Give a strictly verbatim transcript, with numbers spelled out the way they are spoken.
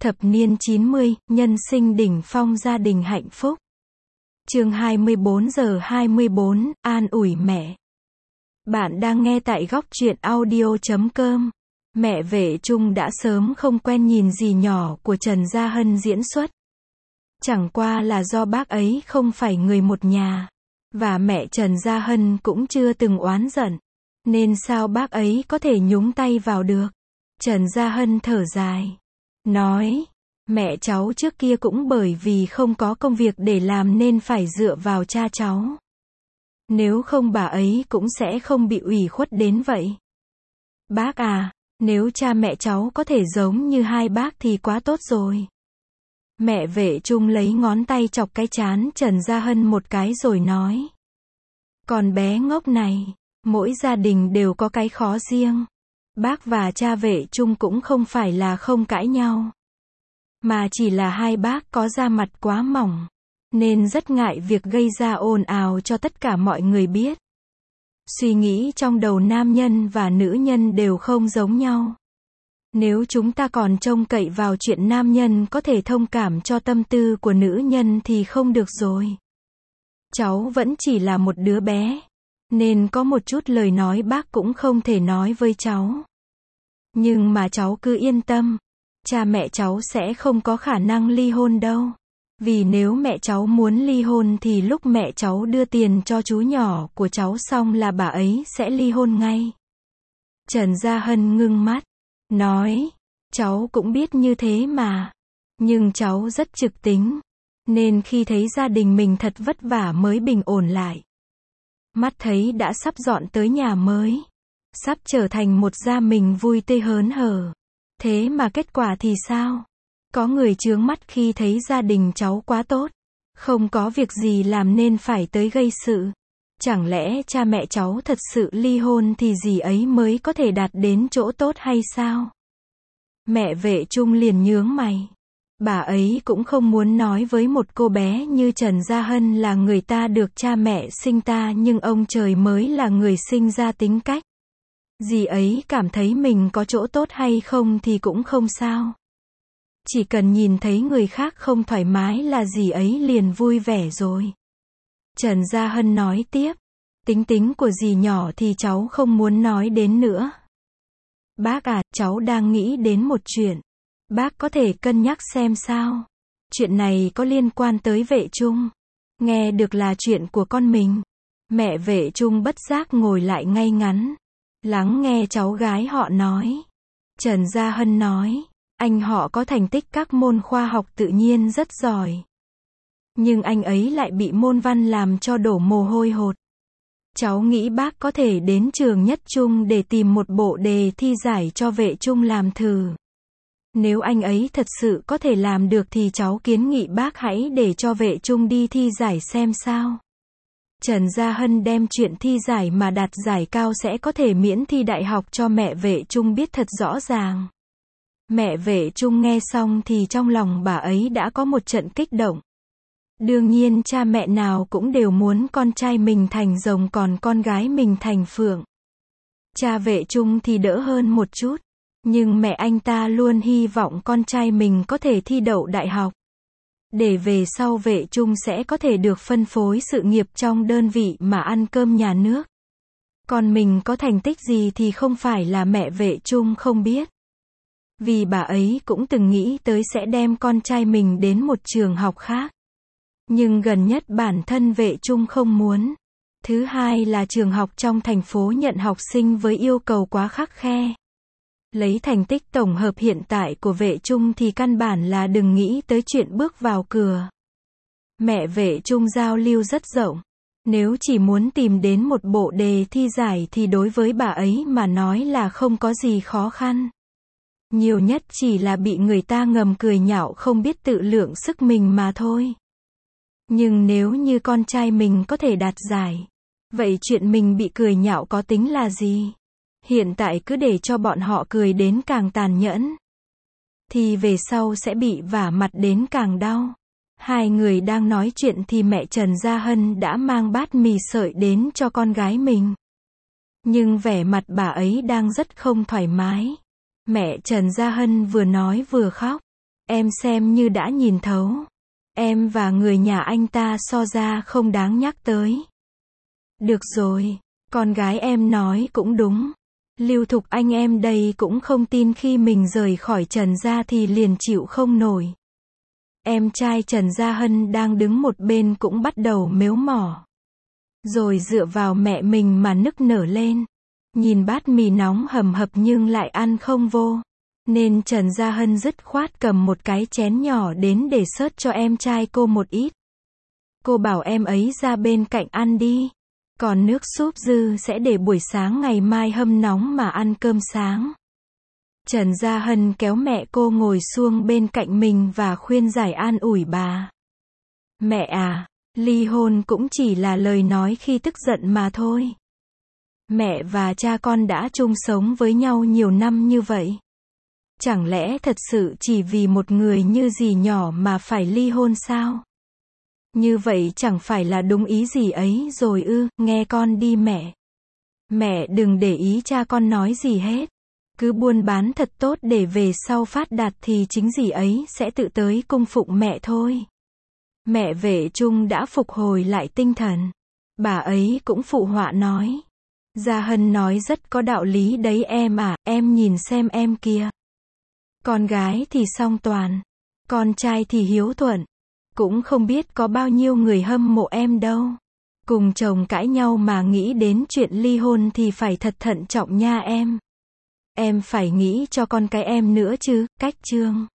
Thập niên chín mươi, nhân sinh đỉnh phong gia đình hạnh phúc. Chương hai mươi bốn giờ hai mươi bốn, an ủi mẹ. Bạn đang nghe tại góc truyện audio chấm com. Mẹ Vệ Trung đã sớm không quen nhìn dì nhỏ của Trần Gia Hân diễn xuất. Chẳng qua là do bác ấy không phải người một nhà. Và mẹ Trần Gia Hân cũng chưa từng oán giận. Nên sao bác ấy có thể nhúng tay vào được? Trần Gia Hân thở dài. Nói, mẹ cháu trước kia cũng bởi vì không có công việc để làm nên phải dựa vào cha cháu. Nếu không bà ấy cũng sẽ không bị ủy khuất đến vậy. Bác à, nếu cha mẹ cháu có thể giống như hai bác thì quá tốt rồi. Mẹ Vệ Trung lấy ngón tay chọc cái trán Trần Gia Hân một cái rồi nói. Con bé ngốc này, mỗi gia đình đều có cái khó riêng. Bác và cha Vệ Trung cũng không phải là không cãi nhau. Mà chỉ là hai bác có da mặt quá mỏng. Nên rất ngại việc gây ra ồn ào cho tất cả mọi người biết. Suy nghĩ trong đầu nam nhân và nữ nhân đều không giống nhau. Nếu chúng ta còn trông cậy vào chuyện nam nhân có thể thông cảm cho tâm tư của nữ nhân thì không được rồi. Cháu vẫn chỉ là một đứa bé. Nên có một chút lời nói bác cũng không thể nói với cháu. Nhưng mà cháu cứ yên tâm. Cha mẹ cháu sẽ không có khả năng ly hôn đâu. Vì nếu mẹ cháu muốn ly hôn thì lúc mẹ cháu đưa tiền cho chú nhỏ của cháu xong là bà ấy sẽ ly hôn ngay. Trần Gia Hân ngưng mắt. Nói, cháu cũng biết như thế mà. Nhưng cháu rất trực tính. Nên khi thấy gia đình mình thật vất vả mới bình ổn lại. Mắt thấy đã sắp dọn tới nhà mới. Sắp trở thành một gia mình vui tươi hớn hở. Thế mà kết quả thì sao? Có người chướng mắt khi thấy gia đình cháu quá tốt. Không có việc gì làm nên phải tới gây sự. Chẳng lẽ cha mẹ cháu thật sự ly hôn thì dì ấy mới có thể đạt đến chỗ tốt hay sao? Mẹ Vệ Trung liền nhướng mày. Bà ấy cũng không muốn nói với một cô bé như Trần Gia Hân là người ta được cha mẹ sinh ta nhưng ông trời mới là người sinh ra tính cách. Dì ấy cảm thấy mình có chỗ tốt hay không thì cũng không sao. Chỉ cần nhìn thấy người khác không thoải mái là dì ấy liền vui vẻ rồi. Trần Gia Hân nói tiếp. Tính tính của dì nhỏ thì cháu không muốn nói đến nữa. Bác à, cháu đang nghĩ đến một chuyện. Bác có thể cân nhắc xem sao. Chuyện này có liên quan tới Vệ Trung. Nghe được là chuyện của con mình. Mẹ Vệ Trung bất giác ngồi lại ngay ngắn. Lắng nghe cháu gái họ nói. Trần Gia Hân nói. Anh họ có thành tích các môn khoa học tự nhiên rất giỏi. Nhưng anh ấy lại bị môn văn làm cho đổ mồ hôi hột. Cháu nghĩ bác có thể đến trường Nhất Trung để tìm một bộ đề thi giải cho Vệ Trung làm thử. Nếu anh ấy thật sự có thể làm được thì cháu kiến nghị bác hãy để cho Vệ Trung đi thi giải xem sao. Trần Gia Hân đem chuyện thi giải mà đạt giải cao sẽ có thể miễn thi đại học cho mẹ Vệ Trung biết thật rõ ràng. Mẹ Vệ Trung nghe xong thì trong lòng bà ấy đã có một trận kích động. Đương nhiên cha mẹ nào cũng đều muốn con trai mình thành rồng còn con gái mình thành phượng. Cha Vệ Trung thì đỡ hơn một chút. Nhưng mẹ anh ta luôn hy vọng con trai mình có thể thi đậu đại học. Để về sau Vệ Trung sẽ có thể được phân phối sự nghiệp trong đơn vị mà ăn cơm nhà nước. Còn mình có thành tích gì thì không phải là mẹ Vệ Trung không biết. Vì bà ấy cũng từng nghĩ tới sẽ đem con trai mình đến một trường học khác. Nhưng gần nhất bản thân Vệ Trung không muốn. Thứ hai là trường học trong thành phố nhận học sinh với yêu cầu quá khắt khe. Lấy thành tích tổng hợp hiện tại của Vệ Trung thì căn bản là đừng nghĩ tới chuyện bước vào cửa. Mẹ Vệ Trung giao lưu rất rộng. Nếu chỉ muốn tìm đến một bộ đề thi giải thì đối với bà ấy mà nói là không có gì khó khăn. Nhiều nhất chỉ là bị người ta ngầm cười nhạo không biết tự lượng sức mình mà thôi. Nhưng nếu như con trai mình có thể đạt giải, vậy chuyện mình bị cười nhạo có tính là gì? Hiện tại cứ để cho bọn họ cười đến càng tàn nhẫn. Thì về sau sẽ bị vả mặt đến càng đau. Hai người đang nói chuyện thì mẹ Trần Gia Hân đã mang bát mì sợi đến cho con gái mình. Nhưng vẻ mặt bà ấy đang rất không thoải mái. Mẹ Trần Gia Hân vừa nói vừa khóc. Em xem như đã nhìn thấu. Em và người nhà anh ta so ra không đáng nhắc tới. Được rồi, con gái em nói cũng đúng. Lưu Thục anh em đây cũng không tin khi mình rời khỏi Trần gia thì liền chịu không nổi. Em trai Trần Gia Hân đang đứng một bên cũng bắt đầu mếu mỏ. Rồi dựa vào mẹ mình mà nức nở lên. Nhìn bát mì nóng hầm hập nhưng lại ăn không vô. Nên Trần Gia Hân dứt khoát cầm một cái chén nhỏ đến để xớt cho em trai cô một ít. Cô bảo em ấy ra bên cạnh ăn đi. Còn nước súp dư sẽ để buổi sáng ngày mai hâm nóng mà ăn cơm sáng. Trần Gia Hân kéo mẹ cô ngồi xuống bên cạnh mình và khuyên giải an ủi bà. Mẹ à, ly hôn cũng chỉ là lời nói khi tức giận mà thôi. Mẹ và cha con đã chung sống với nhau nhiều năm như vậy. Chẳng lẽ thật sự chỉ vì một người như dì nhỏ mà phải ly hôn sao? Như vậy chẳng phải là đúng ý gì ấy rồi ư, nghe con đi mẹ. Mẹ đừng để ý cha con nói gì hết. Cứ buôn bán thật tốt để về sau phát đạt thì chính dì ấy sẽ tự tới cung phụng mẹ thôi. Mẹ Vệ Trung đã phục hồi lại tinh thần. Bà ấy cũng phụ họa nói. Gia Hân nói rất có đạo lý đấy em à, em nhìn xem em kia. Con gái thì song toàn, con trai thì hiếu thuận. Cũng không biết có bao nhiêu người hâm mộ em đâu. Cùng chồng cãi nhau mà nghĩ đến chuyện ly hôn thì phải thật thận trọng nha em. Em phải nghĩ cho con cái em nữa chứ, cách Trương.